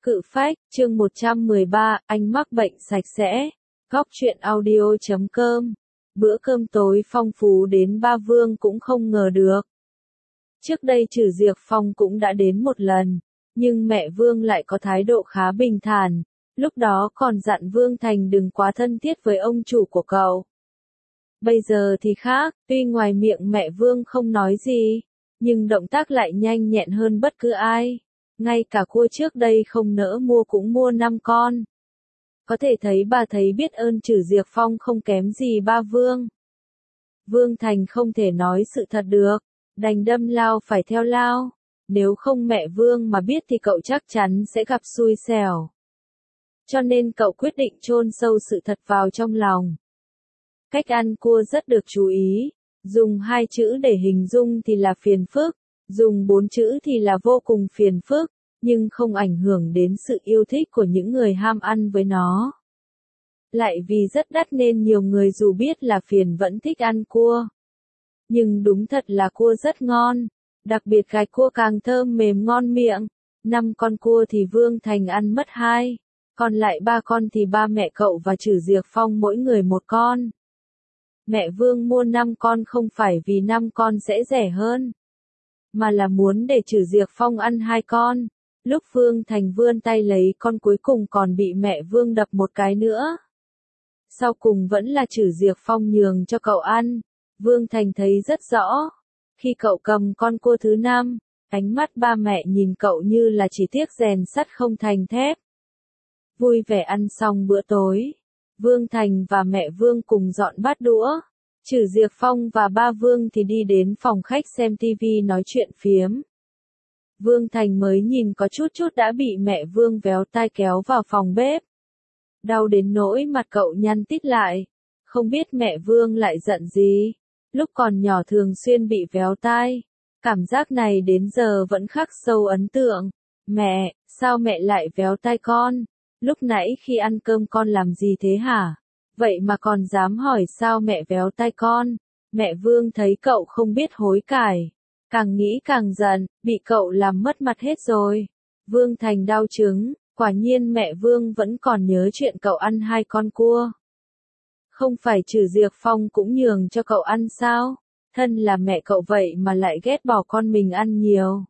Cự phách, chương 113, anh mắc bệnh sạch sẽ. Góc truyện audio.com. Bữa cơm tối phong phú đến ba Vương cũng không ngờ được. Trước đây Trử Diệc Phong cũng đã đến một lần, nhưng mẹ Vương lại có thái độ khá bình thản, lúc đó còn dặn Vương Thành đừng quá thân thiết với ông chủ của cậu. Bây giờ thì khác, tuy ngoài miệng mẹ Vương không nói gì, nhưng động tác lại nhanh nhẹn hơn bất cứ ai. Ngay cả cua trước đây không nỡ mua cũng mua 5 con. Có thể thấy bà thấy biết ơn Trử Diệc Phong không kém gì ba Vương. Vương Thành không thể nói sự thật được, đành đâm lao phải theo lao. Nếu không mẹ Vương mà biết thì cậu chắc chắn sẽ gặp xui xẻo. Cho nên cậu quyết định chôn sâu sự thật vào trong lòng. Cách ăn cua rất được chú ý, dùng 2 chữ để hình dung thì là phiền phức, dùng 4 chữ thì là vô cùng phiền phức, nhưng không ảnh hưởng đến sự yêu thích của những người ham ăn với nó. Lại vì rất đắt nên nhiều người dù biết là phiền vẫn thích ăn cua. Nhưng đúng thật là cua rất ngon, đặc biệt gạch cua càng thơm mềm ngon miệng. 5 con cua thì Vương Thành ăn mất 2, còn lại 3 con thì ba mẹ cậu và Trử Diệc Phong mỗi người 1 con. Mẹ Vương mua 5 con không phải vì 5 con sẽ rẻ hơn, mà là muốn để Trử Diệc Phong ăn 2 con. Lúc Vương Thành vươn tay lấy con cuối cùng còn bị mẹ Vương đập một cái nữa. Sau cùng vẫn là Trử Diệc Phong nhường cho cậu ăn. Vương Thành thấy rất rõ. Khi cậu cầm con cua thứ 5, ánh mắt ba mẹ nhìn cậu như là chỉ tiếc rèn sắt không thành thép. Vui vẻ ăn xong bữa tối, Vương Thành và mẹ Vương cùng dọn bát đũa. Trử Diệc Phong và ba Vương thì đi đến phòng khách xem tivi nói chuyện phiếm. Vương Thành mới nhìn có chút đã bị mẹ Vương véo tai kéo vào phòng bếp. Đau đến nỗi mặt cậu nhăn tít lại. Không biết mẹ Vương lại giận gì. Lúc còn nhỏ thường xuyên bị véo tai. Cảm giác này đến giờ vẫn khắc sâu ấn tượng. Mẹ, sao mẹ lại véo tai con? Lúc nãy khi ăn cơm con làm gì thế hả? Vậy mà còn dám hỏi sao mẹ véo tai con? Mẹ Vương thấy cậu không biết hối cải. Càng nghĩ càng giận, bị cậu làm mất mặt hết rồi. Vương Thành đau chứng, quả nhiên mẹ Vương vẫn còn nhớ chuyện cậu ăn 2 con cua. Không phải Trử Diệc Phong cũng nhường cho cậu ăn sao? Thân là mẹ cậu vậy mà lại ghét bỏ con mình ăn nhiều.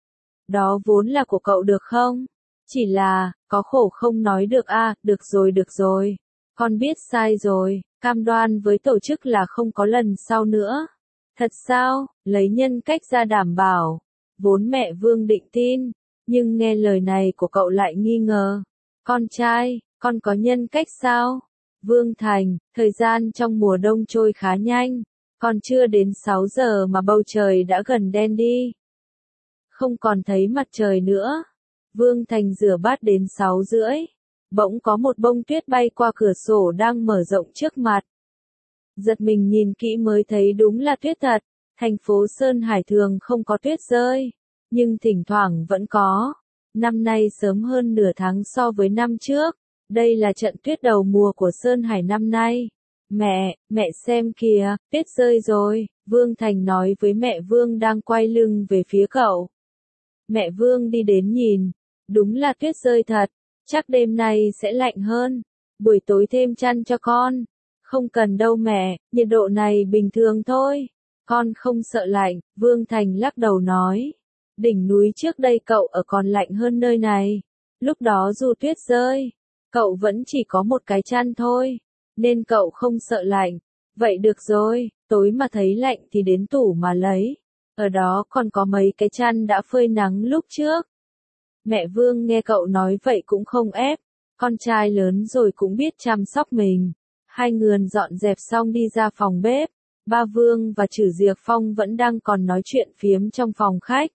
Đó vốn là của cậu được không? Chỉ là, có khổ không nói được à, được rồi. Con biết sai rồi, cam đoan với tổ chức là không có lần sau nữa. Thật sao? Lấy nhân cách ra đảm bảo. Vốn mẹ Vương định tin, nhưng nghe lời này của cậu lại nghi ngờ. Con trai, con có nhân cách sao? Vương Thành, thời gian trong mùa đông trôi khá nhanh. Còn chưa đến 6 giờ mà bầu trời đã gần đen đi. Không còn thấy mặt trời nữa. Vương Thành rửa bát đến 6 rưỡi. Bỗng có một bông tuyết bay qua cửa sổ đang mở rộng trước mặt. Giật mình nhìn kỹ mới thấy đúng là tuyết thật. Thành phố Sơn Hải thường không có tuyết rơi, nhưng thỉnh thoảng vẫn có. Năm nay sớm hơn nửa tháng so với năm trước. Đây là trận tuyết đầu mùa của Sơn Hải năm nay. Mẹ xem kìa, tuyết rơi rồi, Vương Thành nói với mẹ Vương đang quay lưng về phía cậu. Mẹ Vương đi đến nhìn, đúng là tuyết rơi thật, chắc đêm nay sẽ lạnh hơn. Buổi tối thêm chăn cho con. Không cần đâu mẹ, nhiệt độ này bình thường thôi. Con không sợ lạnh, Vương Thành lắc đầu nói. Đỉnh núi trước đây cậu ở còn lạnh hơn nơi này. Lúc đó dù tuyết rơi, cậu vẫn chỉ có một cái chăn thôi, nên cậu không sợ lạnh. Vậy được rồi, tối mà thấy lạnh thì đến tủ mà lấy. Ở đó còn có mấy cái chăn đã phơi nắng lúc trước. Mẹ Vương nghe cậu nói vậy cũng không ép. Con trai lớn rồi cũng biết chăm sóc mình. Hai người dọn dẹp xong đi ra phòng bếp. Ba Vương và Trử Diệc Phong vẫn đang còn nói chuyện phiếm trong phòng khách.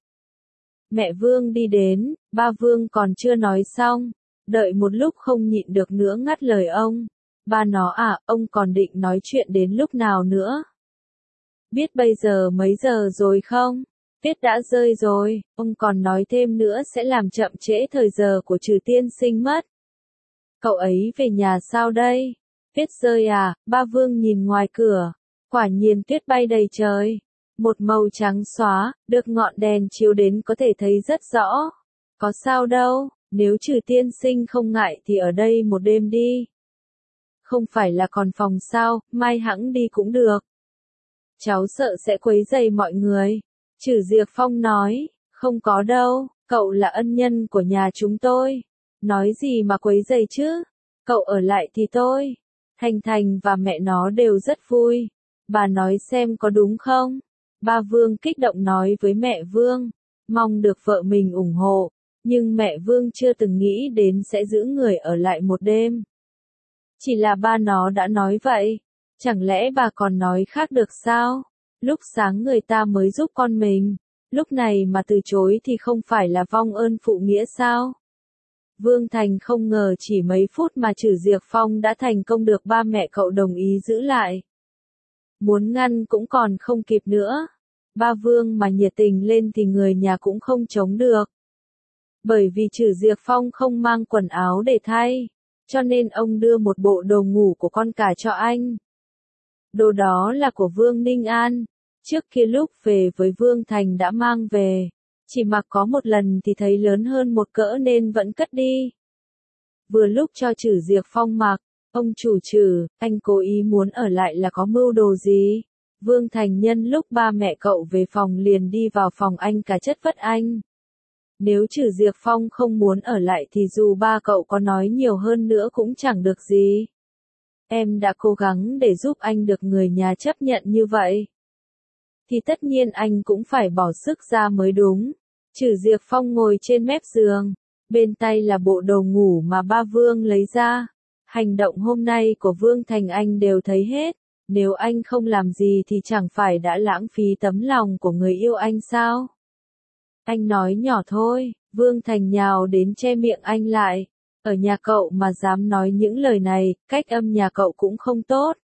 Mẹ Vương đi đến, ba Vương còn chưa nói xong. Đợi một lúc không nhịn được nữa ngắt lời ông. Ba nó à, ông còn định nói chuyện đến lúc nào nữa? Biết bây giờ mấy giờ rồi không? Tuyết đã rơi rồi, ông còn nói thêm nữa sẽ làm chậm trễ thời giờ của Trừ tiên sinh mất. Cậu ấy về nhà sao đây? Tuyết rơi à? Ba Vương nhìn ngoài cửa. Quả nhiên tuyết bay đầy trời. Một màu trắng xóa, được ngọn đèn chiếu đến có thể thấy rất rõ. Có sao đâu, Nếu Trừ tiên sinh không ngại thì ở đây một đêm đi. Không phải là còn phòng sao, mai hẵng đi cũng được. Cháu sợ sẽ quấy rầy mọi người. Trừ Diệp Phong nói, không có đâu, cậu là ân nhân của nhà chúng tôi. Nói gì mà quấy rầy chứ, cậu ở lại thì tôi. Thành Thành và mẹ nó đều rất vui. Bà nói xem có đúng không? Ba Vương kích động nói với mẹ Vương, mong được vợ mình ủng hộ, nhưng mẹ Vương chưa từng nghĩ đến sẽ giữ người ở lại một đêm. Chỉ là ba nó đã nói vậy, chẳng lẽ bà còn nói khác được sao? Lúc sáng người ta mới giúp con mình, lúc này mà từ chối thì không phải là vong ơn phụ nghĩa sao? Vương Thành không ngờ chỉ mấy phút mà Trừ Diệp Phong đã thành công được ba mẹ cậu đồng ý giữ lại. Muốn ngăn cũng còn không kịp nữa. Ba Vương mà nhiệt tình lên thì người nhà cũng không chống được. Bởi vì Trừ Diệp Phong không mang quần áo để thay, cho nên ông đưa một bộ đồ ngủ của con cả cho anh. Đồ đó là của Vương Ninh An, trước kia lúc về với Vương Thành đã mang về, chỉ mặc có một lần thì thấy lớn hơn một cỡ nên vẫn cất đi. Vừa lúc cho Trừ Diệp Phong mặc, ông chủ Trừ, anh cố ý muốn ở lại là có mưu đồ gì? Vương Thành nhân lúc ba mẹ cậu về phòng liền đi vào phòng anh cả chất vấn anh. Nếu Trừ Diệp Phong không muốn ở lại thì dù ba cậu có nói nhiều hơn nữa cũng chẳng được gì. Em đã cố gắng để giúp anh được người nhà chấp nhận như vậy, thì tất nhiên anh cũng phải bỏ sức ra mới đúng. Trừ Diệp Phong ngồi trên mép giường, bên tay là bộ đồ ngủ mà ba Vương lấy ra. Hành động hôm nay của Vương Thành anh đều thấy hết, nếu anh không làm gì thì chẳng phải đã lãng phí tấm lòng của người yêu anh sao? Anh nói nhỏ thôi, Vương Thành nhào đến che miệng anh lại. Ở nhà cậu mà dám nói những lời này, cách âm nhà cậu cũng không tốt.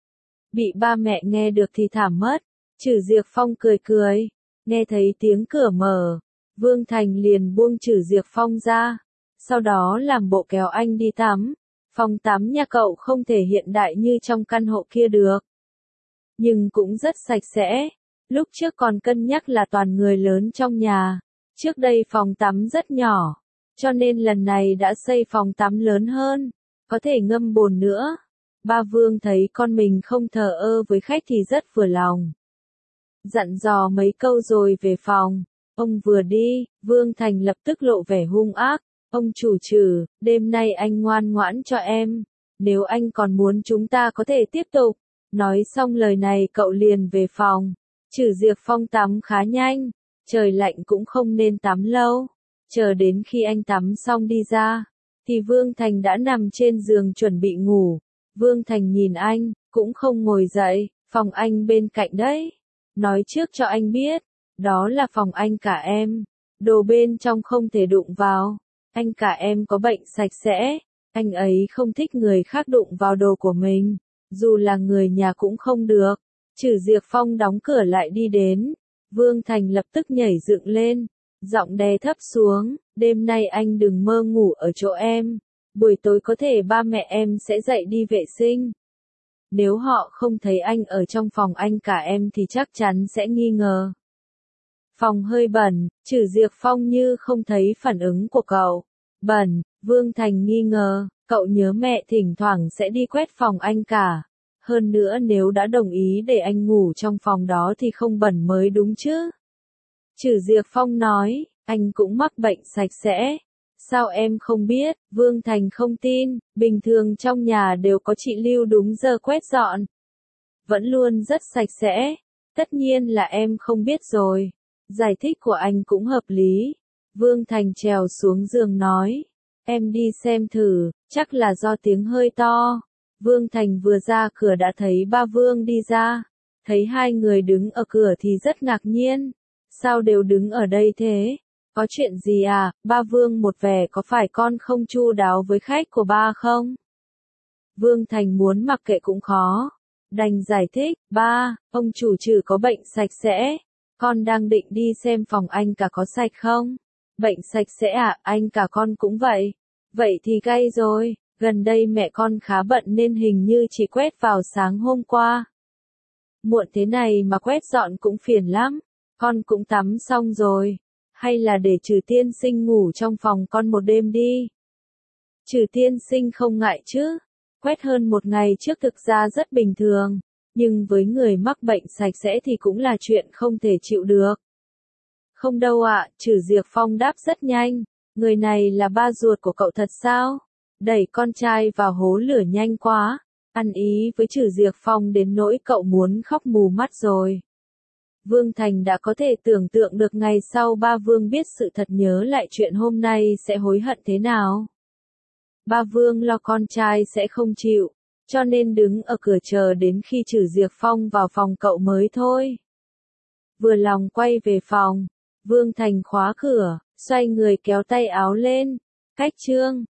Bị ba mẹ nghe được thì thảm mất. Trừ Diệp Phong cười cười, nghe thấy tiếng cửa mở, Vương Thành liền buông Trừ Diệp Phong ra, sau đó làm bộ kéo anh đi tắm. Phòng tắm nhà cậu không thể hiện đại như trong căn hộ kia được, nhưng cũng rất sạch sẽ. Lúc trước còn cân nhắc là toàn người lớn trong nhà, trước đây phòng tắm rất nhỏ, cho nên lần này đã xây phòng tắm lớn hơn, có thể ngâm bồn nữa. Ba Vương thấy con mình không thờ ơ với khách thì rất vừa lòng. Dặn dò mấy câu rồi về phòng. Ông vừa đi, Vương Thành lập tức lộ vẻ hung ác. Ông chủ Trừ, đêm nay anh ngoan ngoãn cho em. Nếu anh còn muốn chúng ta có thể tiếp tục. Nói xong lời này cậu liền về phòng. Trừ Diệp Phong tắm khá nhanh. Trời lạnh cũng không nên tắm lâu. Chờ đến khi anh tắm xong đi ra, thì Vương Thành đã nằm trên giường chuẩn bị ngủ. Vương Thành nhìn anh, cũng không ngồi dậy. Phòng anh bên cạnh đấy. Nói trước cho anh biết, đó là phòng anh cả em. Đồ bên trong không thể đụng vào. Anh cả em có bệnh sạch sẽ. Anh ấy không thích người khác đụng vào đồ của mình. Dù là người nhà cũng không được. Trừ Diệp Phong đóng cửa lại đi đến. Vương Thành lập tức nhảy dựng lên. Giọng đè thấp xuống. Đêm nay anh đừng mơ ngủ ở chỗ em. Buổi tối có thể ba mẹ em sẽ dậy đi vệ sinh. Nếu họ không thấy anh ở trong phòng anh cả em thì chắc chắn sẽ nghi ngờ. Phòng hơi bẩn, Trừ Diệp Phong như không thấy phản ứng của cậu. Bẩn, Vương Thành nghi ngờ, cậu nhớ mẹ thỉnh thoảng sẽ đi quét phòng anh cả. Hơn nữa nếu đã đồng ý để anh ngủ trong phòng đó thì không bẩn mới đúng chứ. Trừ Diệp Phong nói, anh cũng mắc bệnh sạch sẽ. Sao em không biết? Vương Thành không tin, bình thường trong nhà đều có chị Lưu đúng giờ quét dọn. Vẫn luôn rất sạch sẽ. Tất nhiên là em không biết rồi. Giải thích của anh cũng hợp lý. Vương Thành trèo xuống giường nói. Em đi xem thử, chắc là do tiếng hơi to. Vương Thành vừa ra cửa đã thấy ba Vương đi ra. Thấy hai người đứng ở cửa thì rất ngạc nhiên. Sao đều đứng ở đây thế? Có chuyện gì à? Ba Vương một vẻ có phải con không chu đáo với khách của ba không? Vương Thành muốn mặc kệ cũng khó. Đành giải thích, ba, ông chủ Trừ có bệnh sạch sẽ. Con đang định đi xem phòng anh cả có sạch không? Bệnh sạch sẽ à? Anh cả con cũng vậy. Vậy thì gay rồi, gần đây mẹ con khá bận nên hình như chỉ quét vào sáng hôm qua. Muộn thế này mà quét dọn cũng phiền lắm. Con cũng tắm xong rồi. hay là để Trừ tiên sinh ngủ trong phòng con một đêm đi. Trừ tiên sinh không ngại chứ, quét hơn một ngày trước thực ra rất bình thường, nhưng với người mắc bệnh sạch sẽ thì cũng là chuyện không thể chịu được. Không đâu ạ, Trừ Diệp Phong đáp rất nhanh, người này là ba ruột của cậu thật sao? Đẩy con trai vào hố lửa nhanh quá, ăn ý với Trừ Diệp Phong đến nỗi cậu muốn khóc mù mắt rồi. Vương Thành đã có thể tưởng tượng được ngày sau ba Vương biết sự thật nhớ lại chuyện hôm nay sẽ hối hận thế nào. Ba Vương lo con trai sẽ không chịu, cho nên đứng ở cửa chờ đến khi Trừ Diệp Phong vào phòng cậu mới thôi. Vừa lòng quay về phòng, Vương Thành khóa cửa, xoay người kéo tay áo lên, cách chương.